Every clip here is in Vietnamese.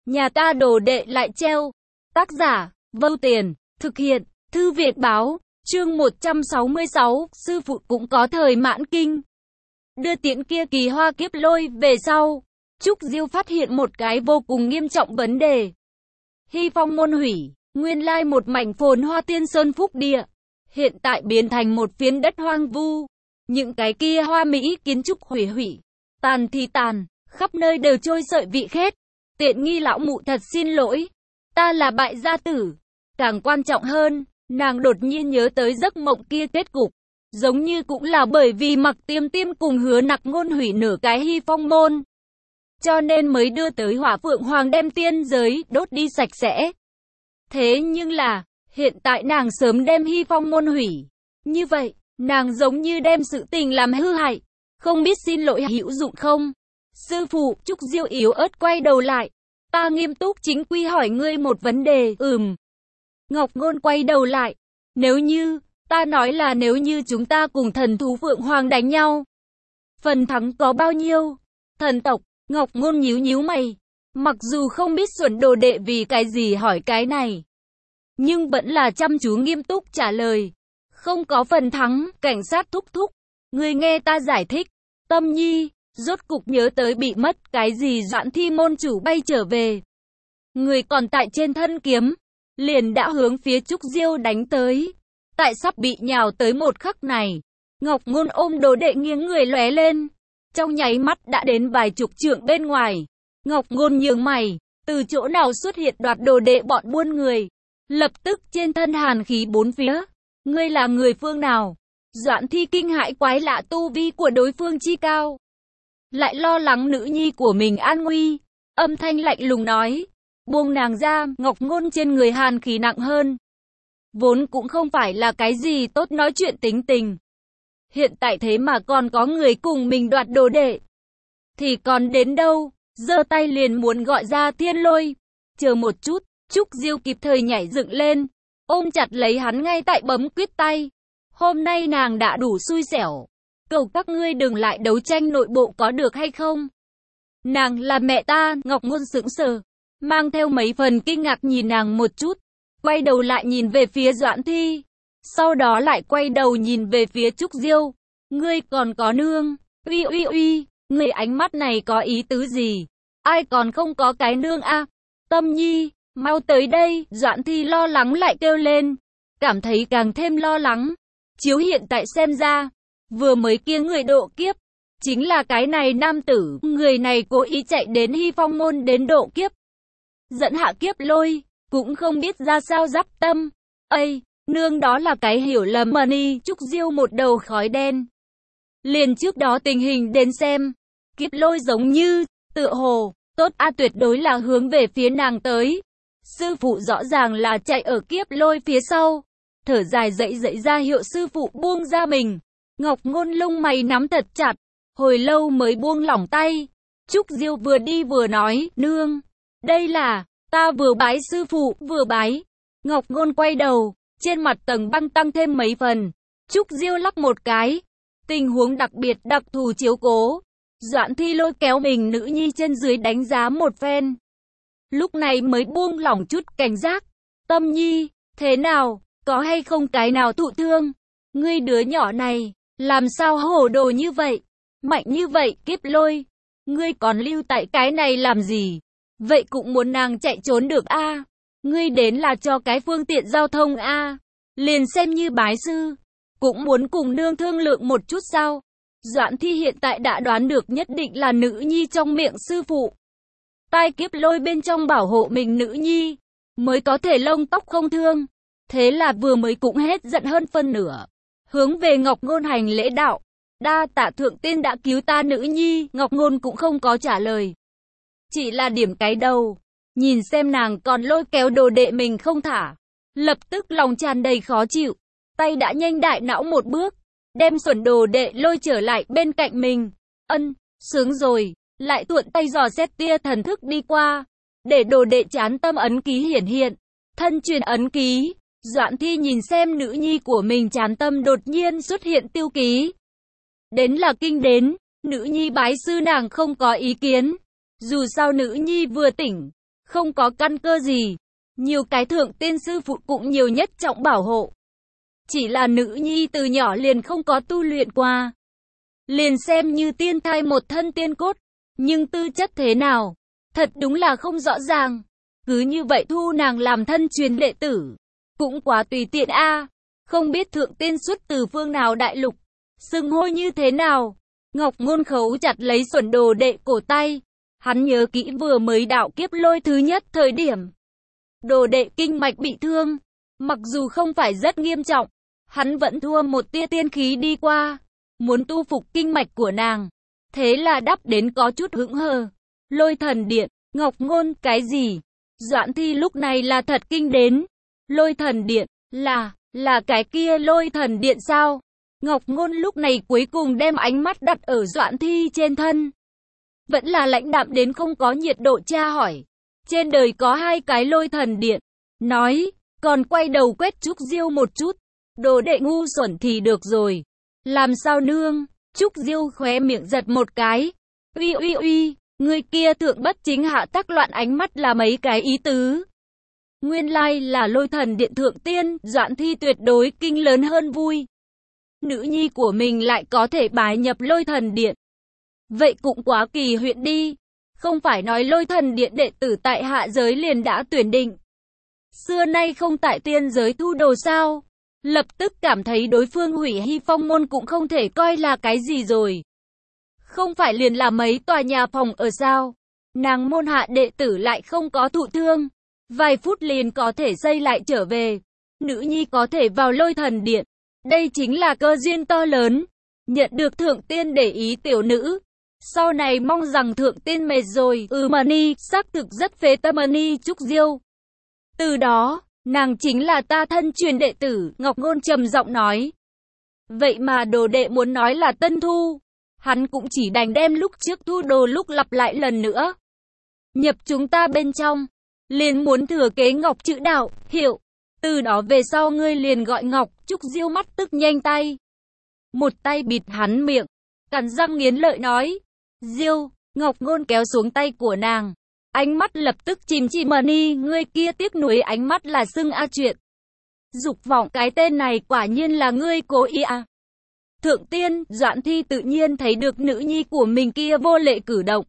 Nhà ta đồ đệ lại treo. Tác giả, Vâu Tiền, thực hiện, Thư Viện Báo, chương 166, sư phụ cũng có thời mãn kinh. Đưa tiễn kia Kỳ Hoa Kiếp Lôi về sau, Trúc Diêu phát hiện một cái vô cùng nghiêm trọng vấn đề. Hy Phong môn hủy, nguyên lai một mảnh phồn hoa tiên sơn phúc địa, hiện tại biến thành một phiến đất hoang vu. Những cái kia hoa mỹ kiến trúc hủy hủy, tàn thì tàn, khắp nơi đều trôi sợi vị khét. Tiện nghi lão mụ thật xin lỗi, ta là bại gia tử. Càng quan trọng hơn, nàng đột nhiên nhớ tới giấc mộng kia kết cục, giống như cũng là bởi vì Mặc Tiêm Tiêm cùng Hứa Nặc Ngôn hủy nửa cái Hy Phong môn, cho nên mới đưa tới Hỏa Phượng Hoàng đem tiên giới đốt đi sạch sẽ. Thế nhưng là, hiện tại nàng sớm đem Hy Phong môn hủy, như vậy, nàng giống như đem sự tình làm hư hại, không biết xin lỗi hữu dụng không? Sư phụ, Trúc Diêu yếu ớt quay đầu lại, ta nghiêm túc chính quy hỏi ngươi một vấn đề. Ngọc Ngôn quay đầu lại, nếu như, ta nói là nếu như chúng ta cùng thần thú Phượng Hoàng đánh nhau, phần thắng có bao nhiêu? Thần tộc, Ngọc Ngôn nhíu nhíu mày, mặc dù không biết xuẩn đồ đệ vì cái gì hỏi cái này, nhưng vẫn là chăm chú nghiêm túc trả lời. Không có phần thắng, cảnh sát thúc thúc, ngươi nghe ta giải thích. Tâm Nhi rốt cục nhớ tới bị mất cái gì Doãn Thi môn chủ bay trở về. Người còn tại trên thân kiếm, liền đã hướng phía Trúc Diêu đánh tới. Tại sắp bị nhào tới một khắc này, Ngọc Ngôn ôm đồ đệ nghiêng người lóe lên, trong nháy mắt đã đến vài chục trượng bên ngoài. Ngọc Ngôn nhướng mày, từ chỗ nào xuất hiện đoạt đồ đệ bọn buôn người, lập tức trên thân hàn khí bốn phía. Ngươi là người phương nào? Doãn Thi kinh hãi quái lạ tu vi của đối phương chi cao, lại lo lắng nữ nhi của mình an nguy, âm thanh lạnh lùng nói, buông nàng ra. Ngọc Ngôn trên người hàn khí nặng hơn, vốn cũng không phải là cái gì tốt nói chuyện tính tình, hiện tại thế mà còn có người cùng mình đoạt đồ đệ, thì còn đến đâu, giơ tay liền muốn gọi ra Thiên Lôi. Chờ một chút, Trúc Diêu kịp thời nhảy dựng lên, ôm chặt lấy hắn ngay tại bấm quyết tay. Hôm nay nàng đã đủ xui xẻo, cầu các ngươi đừng lại đấu tranh nội bộ có được hay không? Nàng là mẹ ta. Ngọc Ngôn sững sờ, mang theo mấy phần kinh ngạc nhìn nàng một chút, quay đầu lại nhìn về phía Doãn Thi, sau đó lại quay đầu nhìn về phía Trúc Diêu. Ngươi còn có nương? Uy, ngươi ánh mắt này có ý tứ gì? Ai còn không có cái nương a? Tâm Nhi, mau tới đây. Doãn Thi lo lắng lại kêu lên, cảm thấy càng thêm lo lắng. Chiếu hiện tại xem ra, vừa mới kia người độ kiếp, chính là cái này nam tử. Người này cố ý chạy đến Hy Phong môn đến độ kiếp, dẫn hạ kiếp lôi, cũng không biết ra sao giáp tâm. Ây, nương đó là cái hiểu lầm mà đi. Trúc Diêu một đầu khói đen. Liền trước đó tình hình đến xem, kiếp lôi giống như, tựa hồ, tốt tuyệt đối là hướng về phía nàng tới. Sư phụ rõ ràng là chạy ở kiếp lôi phía sau. Thở dài dậy ra hiệu sư phụ buông ra mình. Ngọc Ngôn lông mày nắm thật chặt, hồi lâu mới buông lỏng tay. Trúc Diêu vừa đi vừa nói, nương, đây là, ta vừa bái sư phụ, vừa bái. Ngọc Ngôn quay đầu, trên mặt tầng băng tăng thêm mấy phần. Trúc Diêu lắc một cái, tình huống đặc biệt đặc thù chiếu cố. Doãn Thi lôi kéo mình nữ nhi trên dưới đánh giá một phen, lúc này mới buông lỏng chút cảnh giác. Tâm Nhi, thế nào? Có hay không cái nào thụ thương? Ngươi đứa nhỏ này, làm sao hổ đồ như vậy? Mạnh như vậy, kiếp lôi. Ngươi còn lưu tại cái này làm gì? Vậy cũng muốn nàng chạy trốn được a? Ngươi đến là cho cái phương tiện giao thông a? Liền xem như bái sư, cũng muốn cùng nương thương lượng một chút sao? Doãn Thi hiện tại đã đoán được nhất định là nữ nhi trong miệng sư phụ. Tai kiếp lôi bên trong bảo hộ mình nữ nhi, mới có thể lông tóc không thương. Thế là vừa mới cũng hết giận hơn phân nửa, hướng về Ngọc Ngôn hành lễ đạo, đa tạ thượng tiên đã cứu ta nữ nhi. Ngọc Ngôn cũng không có trả lời, chỉ là điểm cái đầu, nhìn xem nàng còn lôi kéo đồ đệ mình không thả, lập tức lòng tràn đầy khó chịu, tay đã nhanh đại não một bước, đem xuẩn đồ đệ lôi trở lại bên cạnh mình. Sướng rồi, lại tuộn tay dò xét tia thần thức đi qua, để đồ đệ chán tâm ấn ký hiển hiện, thân truyền ấn ký. Doãn Thi nhìn xem nữ nhi của mình chán tâm đột nhiên xuất hiện tiêu ký, đến là kinh đến. Nữ nhi bái sư nàng không có ý kiến, dù sao nữ nhi vừa tỉnh, không có căn cơ gì. Nhiều cái thượng tiên sư phụ cũng nhiều nhất trọng bảo hộ. Chỉ là nữ nhi từ nhỏ liền không có tu luyện qua. Liền xem như tiên thai một thân tiên cốt. Nhưng tư chất thế nào? Thật đúng là không rõ ràng. Cứ như vậy thu nàng làm thân truyền đệ tử. Cũng quá tùy tiện a. Không biết thượng tiên xuất từ phương nào đại lục. Xưng hô như thế nào? Ngọc Ngôn khấu chặt lấy Xuẩn đồ đệ cổ tay. Hắn nhớ kỹ vừa mới đạo kiếp lôi thứ nhất thời điểm. Đồ đệ kinh mạch bị thương. Mặc dù không phải rất nghiêm trọng. Hắn vẫn thua một tia tiên khí đi qua. Muốn tu phục kinh mạch của nàng. Thế là đắp đến có chút hững hờ. Lôi thần điện. Ngọc Ngôn cái gì? Doãn Thi lúc này là thật kinh đến. Lôi thần điện. Là cái kia lôi thần điện sao? Ngọc Ngôn lúc này cuối cùng đem ánh mắt đặt ở Doãn Thi trên thân. Vẫn là lãnh đạm đến không có nhiệt độ tra hỏi. Trên đời có 2 cái lôi thần điện. Nói, còn quay đầu quét Trúc Diêu một chút. Đồ đệ ngu xuẩn thì được rồi. Làm sao nương? Trúc Diêu khóe miệng giật một cái. Uy, người kia thượng bất chính hạ tắc loạn ánh mắt là mấy cái ý tứ. Nguyên lai là lôi thần điện thượng tiên, Doãn Thi tuyệt đối kinh lớn hơn vui. Nữ nhi của mình lại có thể bái nhập lôi thần điện. Vậy cũng quá kỳ huyện đi. Không phải nói lôi thần điện đệ tử tại hạ giới liền đã tuyển định. Xưa nay không tại tiên giới thu đồ sao. Lập tức cảm thấy đối phương hủy Hy Phong môn cũng không thể coi là cái gì rồi. Không phải liền là mấy tòa nhà phòng ở sao. Nàng môn hạ đệ tử lại không có thụ thương. Vài phút liền có thể xây lại trở về. Nữ nhi có thể vào lôi thần điện. Đây chính là cơ duyên to lớn. Nhận được thượng tiên để ý tiểu nữ. Sau này mong rằng thượng tiên mệt rồi. Mani, xác thực rất phế tâm Mani Trúc Diêu. Từ đó, nàng chính là ta thân truyền đệ tử, Ngọc Ngôn trầm giọng nói. Vậy mà đồ đệ muốn nói là tân thu. Hắn cũng chỉ đành đem lúc trước thu đồ lúc lặp lại lần nữa. Nhập chúng ta bên trong. Liền muốn thừa kế Ngọc chữ đạo, hiệu. Từ đó về sau ngươi liền gọi Ngọc. Trúc Diêu mắt tức nhanh tay. Một tay bịt hắn miệng. Cắn răng nghiến lợi nói. Diêu, Ngọc Ngôn kéo xuống tay của nàng. Ánh mắt lập tức chìm chỉ Mani, ngươi kia tiếc nuối ánh mắt là xưng a chuyện. Dục vọng cái tên này quả nhiên là ngươi cố ý à. Thượng tiên, Doãn Thi tự nhiên thấy được nữ nhi của mình kia vô lệ cử động.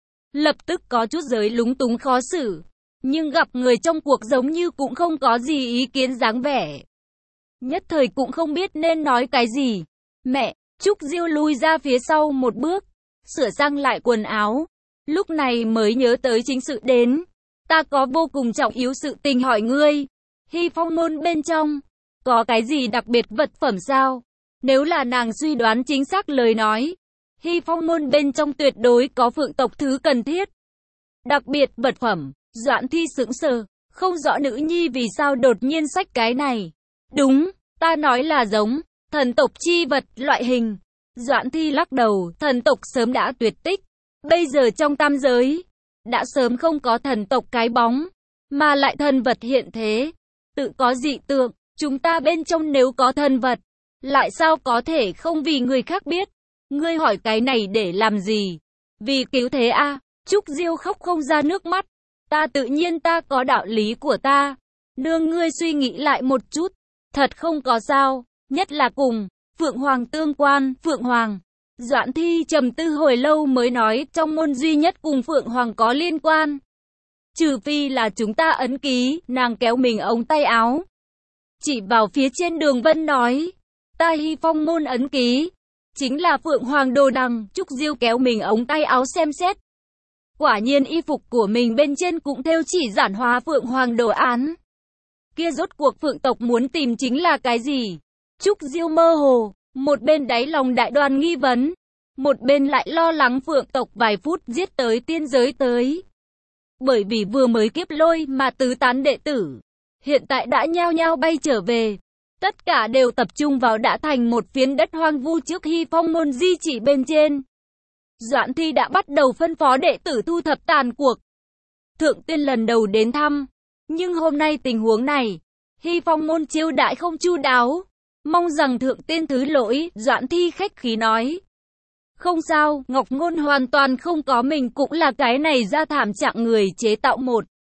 Lập tức có chút giới lúng túng khó xử. Nhưng gặp người trong cuộc giống như cũng không có gì ý kiến dáng vẻ. Nhất thời cũng không biết nên nói cái gì. Mẹ, Trúc Diêu lui ra phía sau một bước. Sửa sang lại quần áo. Lúc này mới nhớ tới chính sự đến. Ta có vô cùng trọng yếu sự tình hỏi ngươi. Hy Phong môn bên trong. Có cái gì đặc biệt vật phẩm sao? Nếu là nàng suy đoán chính xác lời nói. Hy Phong môn bên trong tuyệt đối có phượng tộc thứ cần thiết. Đặc biệt vật phẩm. Doãn Thi sững sờ. Không rõ nữ nhi vì sao đột nhiên xách cái này. Đúng, ta nói là giống. Thần tộc chi vật loại hình. Doãn Thi lắc đầu. Thần tộc sớm đã tuyệt tích. Bây giờ trong tam giới, đã sớm không có thần tộc cái bóng, mà lại thần vật hiện thế, tự có dị tượng, chúng ta bên trong nếu có thần vật, lại sao có thể không vì người khác biết, ngươi hỏi cái này để làm gì, vì cứu thế a. Trúc Diêu khóc không ra nước mắt, ta tự nhiên ta có đạo lý của ta, nương ngươi suy nghĩ lại một chút, thật không có sao, nhất là cùng, Phượng Hoàng tương quan, Phượng Hoàng. Doãn Thi trầm tư hồi lâu mới nói trong môn duy nhất cùng Phượng Hoàng có liên quan. Trừ phi là chúng ta ấn ký, nàng kéo mình ống tay áo. Chỉ vào phía trên đường vân nói, ta Hy Phong môn ấn ký, chính là Phượng Hoàng đồ đằng. Trúc Diêu kéo mình ống tay áo xem xét. Quả nhiên y phục của mình bên trên cũng thêu chỉ giản hóa Phượng Hoàng đồ án. Kia rốt cuộc Phượng tộc muốn tìm chính là cái gì? Trúc Diêu mơ hồ. Một bên đáy lòng đại đoàn nghi vấn, một bên lại lo lắng Phượng tộc vài phút giết tới tiên giới tới. Bởi vì vừa mới kiếp lôi mà tứ tán đệ tử, hiện tại đã nhao nhao bay trở về. Tất cả đều tập trung vào đã thành một phiến đất hoang vu trước Hy Phong môn di chỉ bên trên. Doãn Thi đã bắt đầu phân phó đệ tử thu thập tàn cuộc. Thượng tiên lần đầu đến thăm, nhưng hôm nay tình huống này, Hy Phong môn chiêu đãi không chu đáo. Mong rằng thượng tiên thứ lỗi, Doãn Thi khách khí nói. Không sao, Ngọc Ngôn hoàn toàn không có mình cũng là cái này ra thảm trạng người chế tạo một.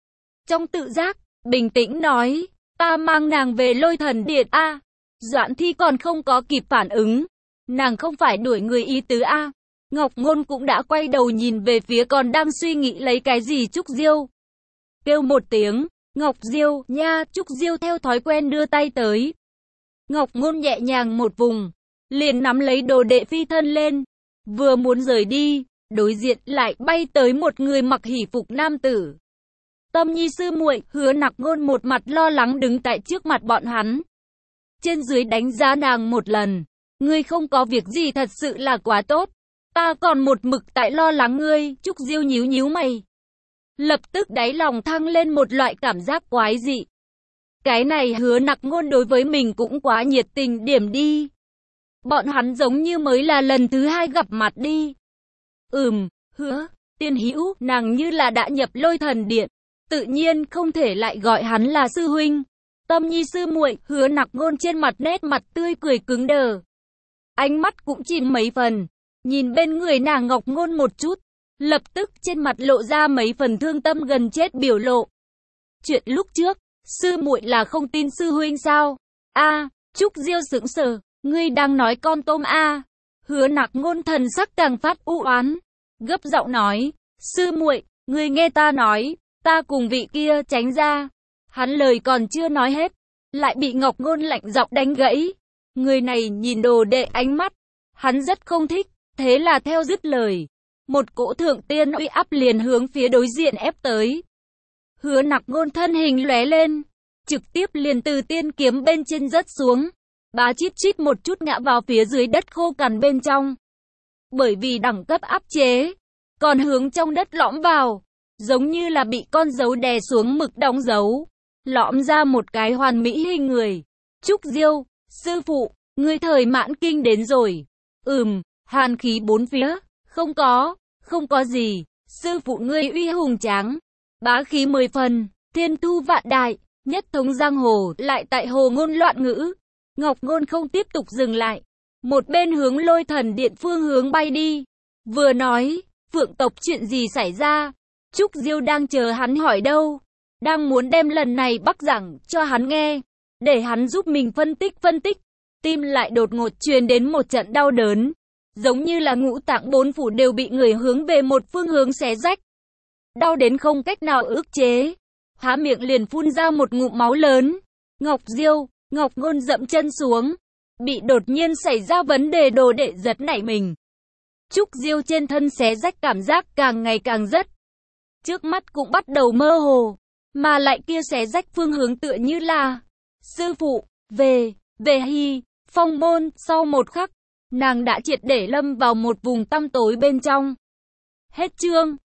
Trong tự giác, bình tĩnh nói, ta mang nàng về Lôi Thần Điện a. Doãn Thi còn không có kịp phản ứng. Nàng không phải đuổi người ý tứ a. Ngọc Ngôn cũng đã quay đầu nhìn về phía còn đang suy nghĩ lấy cái gì Trúc Diêu. Kêu một tiếng, Ngọc Diêu, nha, Trúc Diêu theo thói quen đưa tay tới. Ngọc Ngôn nhẹ nhàng một vùng, liền nắm lấy đồ đệ phi thân lên. Vừa muốn rời đi, đối diện lại bay tới một người mặc hỷ phục nam tử. Tâm Nhi sư muội, Hứa Nặc Ngôn một mặt lo lắng đứng tại trước mặt bọn hắn. Trên dưới đánh giá nàng một lần. Ngươi không có việc gì thật sự là quá tốt. Ta còn một mực tại lo lắng ngươi. Trúc Diêu nhíu nhíu mày. Lập tức đáy lòng thăng lên một loại cảm giác quái dị. Cái này Hứa Nặc Ngôn đối với mình cũng quá nhiệt tình điểm đi. Bọn hắn giống như mới là lần thứ hai gặp mặt đi. Hứa, tiên hữu, nàng như là đã nhập Lôi Thần Điện. Tự nhiên không thể lại gọi hắn là sư huynh. Tâm Nhi sư muội, Hứa Nặc Ngôn trên mặt nét mặt tươi cười cứng đờ. Ánh mắt cũng chìm mấy phần. Nhìn bên người nàng Ngọc Ngôn một chút. Lập tức trên mặt lộ ra mấy phần thương tâm gần chết biểu lộ. Chuyện lúc trước, sư muội là không tin sư huynh sao? Trúc Diêu sững sờ, ngươi đang nói con tôm Hứa Nặc Ngôn thần sắc càng phát u oán, gấp giọng nói, sư muội, ngươi nghe ta nói, ta cùng vị kia tránh ra. Hắn lời còn chưa nói hết, lại bị Ngọc Ngôn lạnh giọng đánh gãy. Người này nhìn đồ đệ ánh mắt, hắn rất không thích, thế là theo dứt lời. Một cỗ thượng tiên uy áp liền hướng phía đối diện ép tới. Hứa Nặc Ngôn thân hình lóe lên, trực tiếp liền từ tiên kiếm bên trên rớt xuống, bá chít chít một chút ngã vào phía dưới đất khô cằn bên trong. Bởi vì đẳng cấp áp chế, còn hướng trong đất lõm vào, giống như là bị con dấu đè xuống mực đóng dấu, lõm ra một cái hoàn mỹ hình người. Trúc Diêu, sư phụ, ngươi thời mãn kinh đến rồi. Hàn khí bốn phía. Không có gì, sư phụ ngươi uy hùng tráng, bá khí 10 phần, thiên thu vạn đại, nhất thống giang hồ, lại tại hồ ngôn loạn ngữ. Ngọc Ngôn không tiếp tục dừng lại, một bên hướng Lôi Thần Điện phương hướng bay đi, vừa nói, Phượng tộc chuyện gì xảy ra? Trúc Diêu đang chờ hắn hỏi đâu, đang muốn đem lần này bắc giảng cho hắn nghe, để hắn giúp mình phân tích, tim lại đột ngột truyền đến một trận đau đớn. Giống như là ngũ tạng bốn phủ đều bị người hướng về một phương hướng xé rách. Đau đến không cách nào ức chế. Há miệng liền phun ra một ngụm máu lớn. Ngọc Ngôn dậm chân xuống. Bị đột nhiên xảy ra vấn đề đồ đệ giật nảy mình. Trúc Diêu trên thân xé rách cảm giác càng ngày càng rất. Trước mắt cũng bắt đầu mơ hồ. Mà lại kia xé rách phương hướng tựa như là sư phụ, về phong môn. Sau một khắc, nàng đã triệt để lâm vào một vùng tăm tối bên trong. Hết chương.